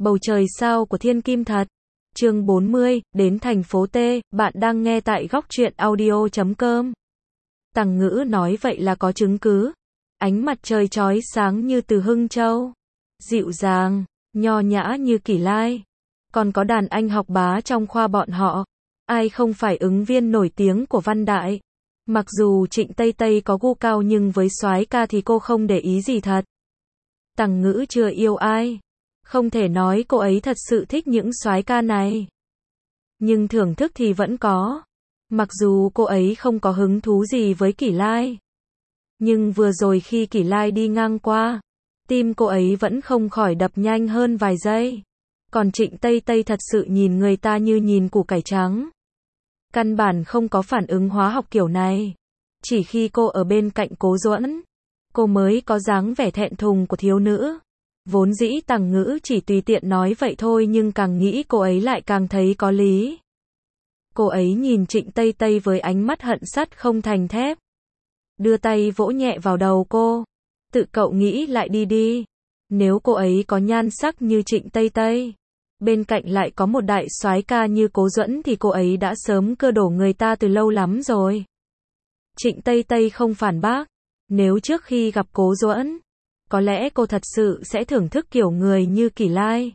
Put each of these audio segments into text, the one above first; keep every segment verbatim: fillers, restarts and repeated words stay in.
Bầu trời sao của thiên kim thật. Chương bốn mươi, đến thành phố T, bạn đang nghe tại góc truyện audio chấm com. Tằng Ngữ nói vậy là có chứng cứ. Ánh mặt trời chói sáng như từ Hưng Châu. Dịu dàng, nho nhã như Kỷ Lai. Còn có đàn anh học bá trong khoa bọn họ. Ai không phải ứng viên nổi tiếng của Văn Đại. Mặc dù Trịnh Tây Tây có gu cao nhưng với soái ca thì cô không để ý gì thật. Tằng Ngữ chưa yêu ai. Không thể nói cô ấy thật sự thích những soái ca này. Nhưng thưởng thức thì vẫn có. Mặc dù cô ấy không có hứng thú gì với Kỷ Lai. Nhưng vừa rồi khi Kỷ Lai đi ngang qua, tim cô ấy vẫn không khỏi đập nhanh hơn vài giây. Còn Trịnh Tây Tây thật sự nhìn người ta như nhìn củ cải trắng. Căn bản không có phản ứng hóa học kiểu này. Chỉ khi cô ở bên cạnh Cố Duẫn, cô mới có dáng vẻ thẹn thùng của thiếu nữ. Vốn dĩ Tằng Ngữ chỉ tùy tiện nói vậy thôi nhưng càng nghĩ cô ấy lại càng thấy có lý. Cô ấy nhìn Trịnh Tây Tây với ánh mắt hận sắt không thành thép. Đưa tay vỗ nhẹ vào đầu cô. Tự cậu nghĩ lại đi đi. Nếu cô ấy có nhan sắc như Trịnh Tây Tây, bên cạnh lại có một đại soái ca như Cố Duẫn thì cô ấy đã sớm cơ đổ người ta từ lâu lắm rồi. Trịnh Tây Tây không phản bác. Nếu trước khi gặp Cố Duẫn, có lẽ cô thật sự sẽ thưởng thức kiểu người như Kỷ Lai.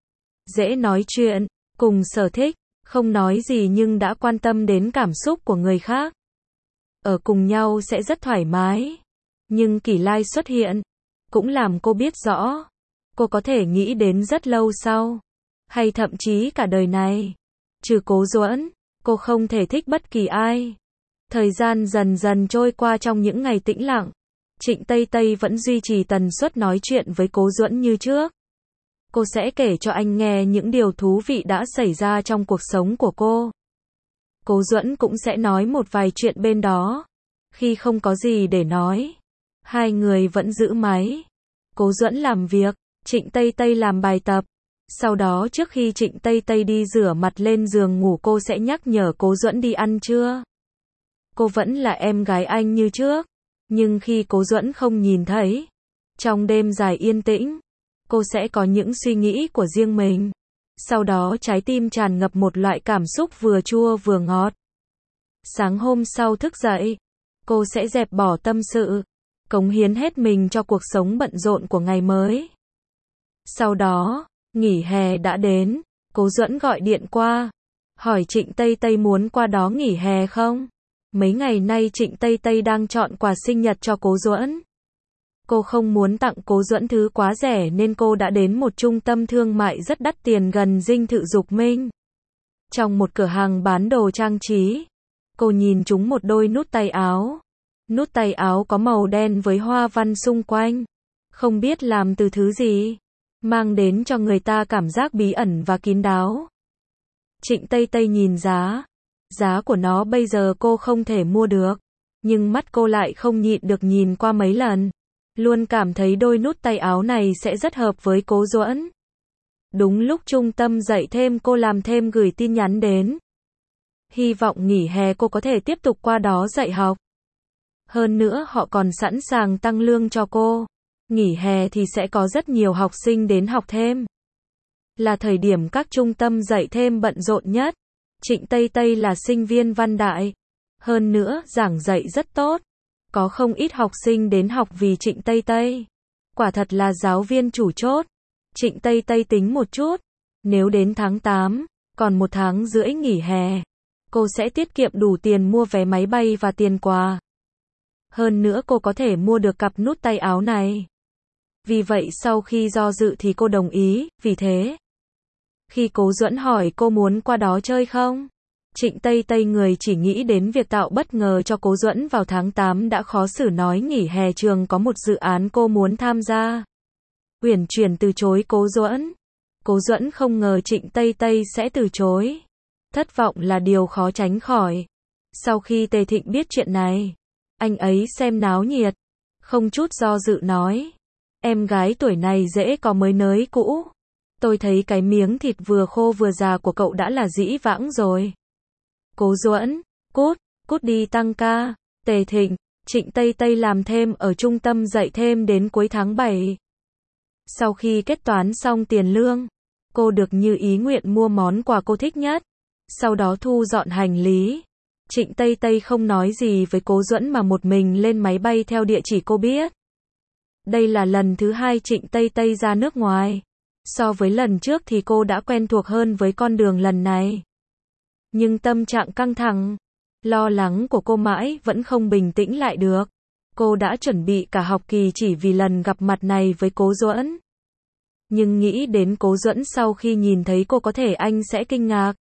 Dễ nói chuyện, cùng sở thích, không nói gì nhưng đã quan tâm đến cảm xúc của người khác. Ở cùng nhau sẽ rất thoải mái. Nhưng Kỷ Lai xuất hiện, cũng làm cô biết rõ. Cô có thể nghĩ đến rất lâu sau. Hay thậm chí cả đời này. Trừ Cố Duẫn, cô không thể thích bất kỳ ai. Thời gian dần dần trôi qua trong những ngày tĩnh lặng. Trịnh Tây Tây vẫn duy trì tần suất nói chuyện với Cố Duẫn như trước. Cô sẽ kể cho anh nghe những điều thú vị đã xảy ra trong cuộc sống của cô. Cố Duẫn cũng sẽ nói một vài chuyện bên đó. Khi không có gì để nói, hai người vẫn giữ máy. Cố Duẫn làm việc, Trịnh Tây Tây làm bài tập. Sau đó trước khi Trịnh Tây Tây đi rửa mặt lên giường ngủ cô sẽ nhắc nhở Cố Duẫn đi ăn trưa. Cô vẫn là em gái anh như trước. Nhưng khi Cố Duẫn không nhìn thấy, trong đêm dài yên tĩnh, cô sẽ có những suy nghĩ của riêng mình. Sau đó trái tim tràn ngập một loại cảm xúc vừa chua vừa ngọt. Sáng hôm sau thức dậy, cô sẽ dẹp bỏ tâm sự, cống hiến hết mình cho cuộc sống bận rộn của ngày mới. Sau đó, nghỉ hè đã đến, Cố Duẫn gọi điện qua, hỏi Trịnh Tây Tây muốn qua đó nghỉ hè không? Mấy ngày nay Trịnh Tây Tây đang chọn quà sinh nhật cho Cố Duẫn. Cô không muốn tặng Cố Duẫn thứ quá rẻ nên cô đã đến một trung tâm thương mại rất đắt tiền gần dinh thự Dục Minh. Trong một cửa hàng bán đồ trang trí, cô nhìn trúng một đôi nút tay áo. Nút tay áo có màu đen với hoa văn xung quanh. Không biết làm từ thứ gì, mang đến cho người ta cảm giác bí ẩn và kín đáo. Trịnh Tây Tây nhìn giá. Giá của nó bây giờ cô không thể mua được. Nhưng mắt cô lại không nhịn được nhìn qua mấy lần. Luôn cảm thấy đôi nút tay áo này sẽ rất hợp với Cố Duẫn. Đúng lúc trung tâm dạy thêm cô làm thêm gửi tin nhắn đến. Hy vọng nghỉ hè cô có thể tiếp tục qua đó dạy học. Hơn nữa họ còn sẵn sàng tăng lương cho cô. Nghỉ hè thì sẽ có rất nhiều học sinh đến học thêm. Là thời điểm các trung tâm dạy thêm bận rộn nhất. Trịnh Tây Tây là sinh viên Văn Đại. Hơn nữa, giảng dạy rất tốt. Có không ít học sinh đến học vì Trịnh Tây Tây. Quả thật là giáo viên chủ chốt. Trịnh Tây Tây tính một chút. Nếu đến tháng tám, còn một tháng rưỡi nghỉ hè, cô sẽ tiết kiệm đủ tiền mua vé máy bay và tiền quà. Hơn nữa cô có thể mua được cặp nút tay áo này. Vì vậy sau khi do dự thì cô đồng ý, vì thế. Khi Cố Duẫn hỏi cô muốn qua đó chơi không? Trịnh Tây Tây người chỉ nghĩ đến việc tạo bất ngờ cho Cố Duẫn vào tháng tám đã khó xử nói nghỉ hè trường có một dự án cô muốn tham gia. Uyển chuyển từ chối Cố Duẫn. Cố Duẫn không ngờ Trịnh Tây Tây sẽ từ chối. Thất vọng là điều khó tránh khỏi. Sau khi Tề Thịnh biết chuyện này, anh ấy xem náo nhiệt, không chút do dự nói. Em gái tuổi này dễ có mới nới cũ. Tôi thấy cái miếng thịt vừa khô vừa già của cậu đã là dĩ vãng rồi. Cố Duẫn, cút, cút đi tăng ca. Tề Thịnh, Trịnh Tây Tây làm thêm ở trung tâm dạy thêm đến cuối tháng bảy. Sau khi kết toán xong tiền lương, Cô được như ý nguyện mua món quà cô thích nhất. Sau đó thu dọn hành lý. Trịnh Tây Tây không nói gì với Cố Duẫn mà một mình lên máy bay theo địa chỉ cô biết. Đây là lần thứ hai Trịnh Tây Tây ra nước ngoài. So với lần trước thì cô đã quen thuộc hơn với con đường lần này. Nhưng tâm trạng căng thẳng, lo lắng của cô mãi vẫn không bình tĩnh lại được. Cô đã chuẩn bị cả học kỳ chỉ vì lần gặp mặt này với Cố Duẫn. Nhưng nghĩ đến Cố Duẫn sau khi nhìn thấy cô có thể anh sẽ kinh ngạc,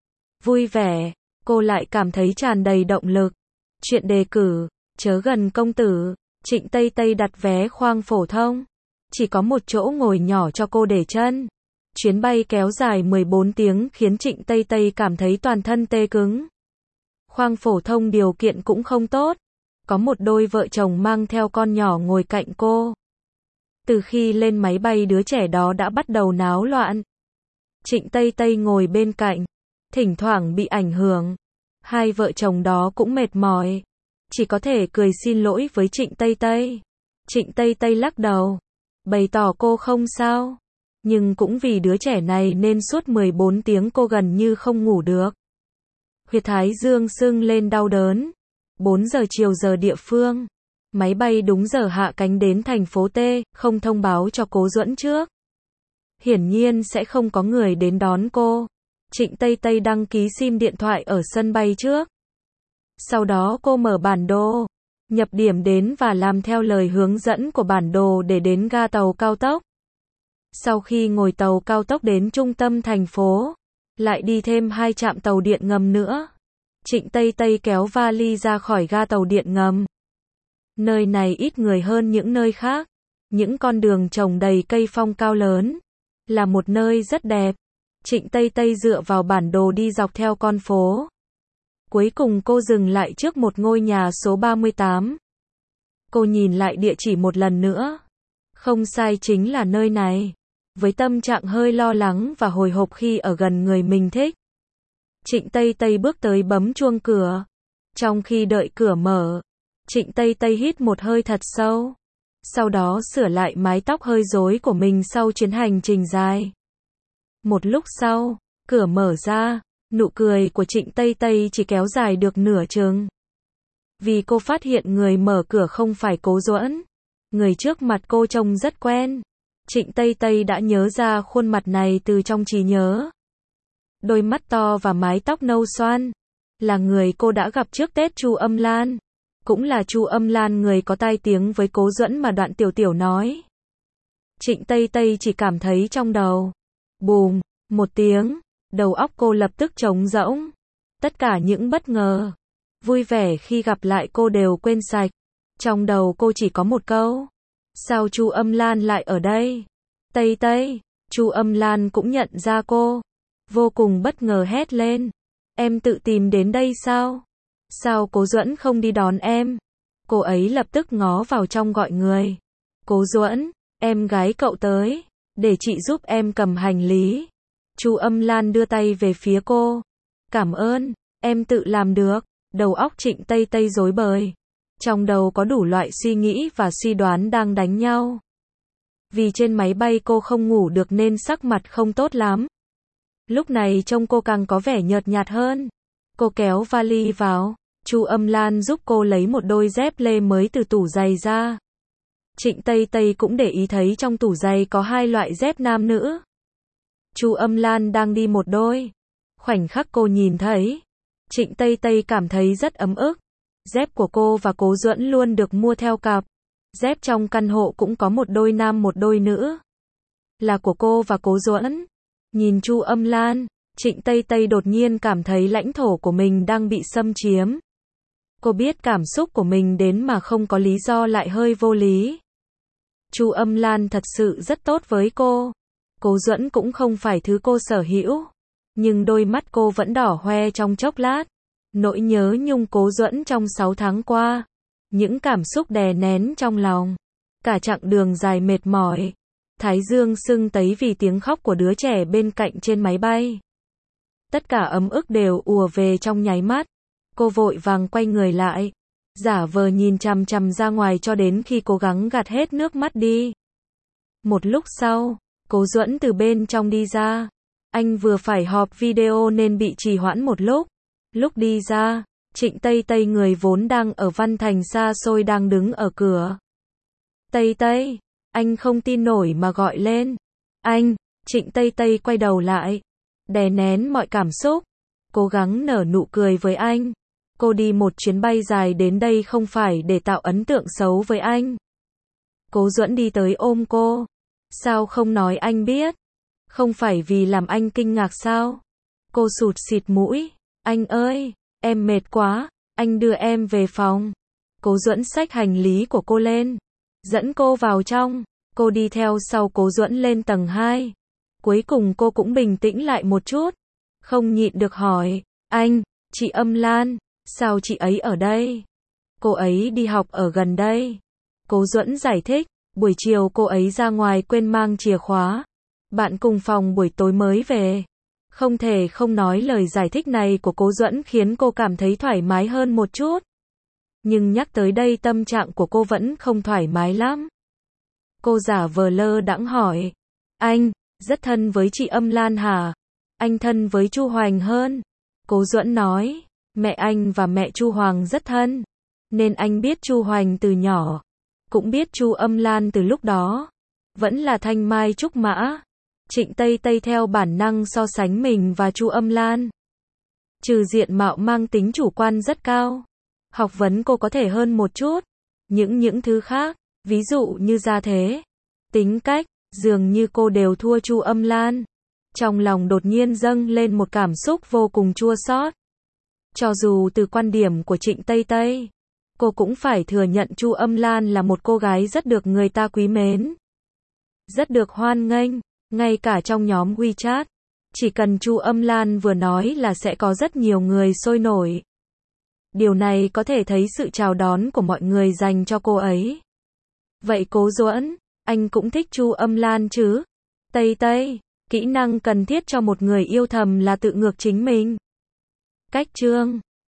vui vẻ, cô lại cảm thấy tràn đầy động lực. Chuyện đề cử, chớ gần công tử, Trịnh Tây Tây đặt vé khoang phổ thông. Chỉ có một chỗ ngồi nhỏ cho cô để chân. Chuyến bay kéo dài mười bốn tiếng khiến Trịnh Tây Tây cảm thấy toàn thân tê cứng. Khoang phổ thông điều kiện cũng không tốt. Có một đôi vợ chồng mang theo con nhỏ ngồi cạnh cô. Từ khi lên máy bay đứa trẻ đó đã bắt đầu náo loạn. Trịnh Tây Tây ngồi bên cạnh, thỉnh thoảng bị ảnh hưởng. Hai vợ chồng đó cũng mệt mỏi, chỉ có thể cười xin lỗi với Trịnh Tây Tây. Trịnh Tây Tây lắc đầu, bày tỏ cô không sao. Nhưng cũng vì đứa trẻ này nên suốt mười bốn tiếng cô gần như không ngủ được. Huyệt thái dương sưng lên đau đớn. bốn giờ chiều giờ địa phương. Máy bay đúng giờ hạ cánh đến thành phố T, không thông báo cho Cố Duẫn trước. Hiển nhiên sẽ không có người đến đón cô. Trịnh Tây Tây đăng ký sim điện thoại ở sân bay trước. Sau đó cô mở bản đồ, nhập điểm đến và làm theo lời hướng dẫn của bản đồ để đến ga tàu cao tốc. Sau khi ngồi tàu cao tốc đến trung tâm thành phố, lại đi thêm hai trạm tàu điện ngầm nữa. Trịnh Tây Tây kéo vali ra khỏi ga tàu điện ngầm. Nơi này ít người hơn những nơi khác. Những con đường trồng đầy cây phong cao lớn. Là một nơi rất đẹp. Trịnh Tây Tây dựa vào bản đồ đi dọc theo con phố. Cuối cùng cô dừng lại trước một ngôi nhà số ba mươi tám. Cô nhìn lại địa chỉ một lần nữa. Không sai, chính là nơi này. Với tâm trạng hơi lo lắng và hồi hộp khi ở gần người mình thích, Trịnh Tây Tây bước tới bấm chuông cửa. Trong khi đợi cửa mở, Trịnh Tây Tây hít một hơi thật sâu. Sau đó sửa lại mái tóc hơi rối của mình sau chuyến hành trình dài. Một lúc sau, cửa mở ra, nụ cười của Trịnh Tây Tây chỉ kéo dài được nửa chừng. Vì cô phát hiện người mở cửa không phải Cố Duẫn. Người trước mặt cô trông rất quen. Trịnh Tây Tây đã nhớ ra khuôn mặt này từ trong trí nhớ. Đôi mắt to và mái tóc nâu xoăn. Là người cô đã gặp trước Tết, Chu Âm Lan. Cũng là Chu Âm Lan người có tai tiếng với Cố Duẫn mà Đoạn Tiểu Tiểu nói. Trịnh Tây Tây chỉ cảm thấy trong đầu. Bùm, một tiếng. Đầu óc cô lập tức trống rỗng. Tất cả những bất ngờ, vui vẻ khi gặp lại cô đều quên sạch. Trong đầu cô chỉ có một câu. Sao Chu Âm Lan lại ở đây? Tây Tây, Chu Âm Lan cũng nhận ra cô. Vô cùng bất ngờ hét lên. Em tự tìm đến đây sao? Sao Cố Duẫn không đi đón em? Cô ấy lập tức ngó vào trong gọi người. Cố Duẫn, em gái cậu tới. Để chị giúp em cầm hành lý. Chu Âm Lan đưa tay về phía cô. Cảm ơn, em tự làm được. Đầu óc Trịnh Tây Tây rối bời. Trong đầu có đủ loại suy nghĩ và suy đoán đang đánh nhau. Vì trên máy bay cô không ngủ được nên sắc mặt không tốt lắm. Lúc này trông cô càng có vẻ nhợt nhạt hơn. Cô kéo vali vào. Chu Âm Lan giúp cô lấy một đôi dép lê mới từ tủ giày ra. Trịnh Tây Tây cũng để ý thấy trong tủ giày có hai loại dép nam nữ. Chu Âm Lan đang đi một đôi. Khoảnh khắc cô nhìn thấy, Trịnh Tây Tây cảm thấy rất ấm ức. Dép của cô và Cố Duẫn luôn được mua theo cặp. Dép trong căn hộ cũng có một đôi nam một đôi nữ. Là của cô và Cố Duẫn. Nhìn Chu Âm Lan, Trịnh Tây Tây đột nhiên cảm thấy lãnh thổ của mình đang bị xâm chiếm. Cô biết cảm xúc của mình đến mà không có lý do lại hơi vô lý. Chu Âm Lan thật sự rất tốt với cô. Cố Duẫn cũng không phải thứ cô sở hữu. Nhưng đôi mắt cô vẫn đỏ hoe trong chốc lát. Nỗi nhớ nhung Cố Duẫn trong sáu tháng qua. Những cảm xúc đè nén trong lòng. Cả chặng đường dài mệt mỏi. Thái dương sưng tấy vì tiếng khóc của đứa trẻ bên cạnh trên máy bay. Tất cả ấm ức đều ùa về trong nháy mắt. Cô vội vàng quay người lại. Giả vờ nhìn chằm chằm ra ngoài cho đến khi cố gắng gạt hết nước mắt đi. Một lúc sau, Cố Duẫn từ bên trong đi ra. Anh vừa phải họp video nên bị trì hoãn một lúc. Lúc đi ra, Trịnh Tây Tây người vốn đang ở Văn Thành xa xôi đang đứng ở cửa. Tây Tây, anh không tin nổi mà gọi lên. Anh, Trịnh Tây Tây quay đầu lại, đè nén mọi cảm xúc, cố gắng nở nụ cười với anh. Cô đi một chuyến bay dài đến đây không phải để tạo ấn tượng xấu với anh. Cố Duẫn đi tới ôm cô. Sao không nói anh biết? Không phải vì làm anh kinh ngạc sao? Cô sụt sịt mũi. Anh ơi, em mệt quá, anh đưa em về phòng. Cố Duẫn xách hành lý của cô lên, dẫn cô vào trong. Cô đi theo sau Cố Duẫn lên tầng hai. Cuối cùng cô cũng bình tĩnh lại một chút. Không nhịn được hỏi, anh, chị Âm Lan, sao chị ấy ở đây? Cô ấy đi học ở gần đây. Cố Duẫn giải thích, buổi chiều cô ấy ra ngoài quên mang chìa khóa. Bạn cùng phòng buổi tối mới về. Không thể không nói lời giải thích này của Cố Duẫn khiến cô cảm thấy thoải mái hơn một chút. Nhưng nhắc tới đây tâm trạng của cô vẫn không thoải mái lắm. Cô giả vờ lơ đãng hỏi, anh, rất thân với chị Âm Lan hả? Anh thân với Chu Hoành hơn. Cố Duẫn nói, mẹ anh và mẹ Chu Hoàng rất thân, nên anh biết Chu Hoành từ nhỏ, cũng biết Chu Âm Lan từ lúc đó. Vẫn là thanh mai trúc mã. Trịnh Tây Tây theo bản năng so sánh mình và Chu Âm Lan. Trừ diện mạo mang tính chủ quan rất cao, học vấn cô có thể hơn một chút. Những những thứ khác, ví dụ như gia thế, tính cách, dường như cô đều thua Chu Âm Lan. Trong lòng đột nhiên dâng lên một cảm xúc vô cùng chua xót. Cho dù từ quan điểm của Trịnh Tây Tây, cô cũng phải thừa nhận Chu Âm Lan là một cô gái rất được người ta quý mến, rất được hoan nghênh, ngay cả trong nhóm WeChat. Chỉ cần Chu Âm Lan vừa nói là sẽ có rất nhiều người sôi nổi. Điều này có thể thấy sự chào đón của mọi người dành cho cô ấy. Vậy Cố Duẫn, anh cũng thích Chu Âm Lan chứ? Tây Tây, kỹ năng cần thiết cho một người yêu thầm là tự ngược chính mình. Cách chương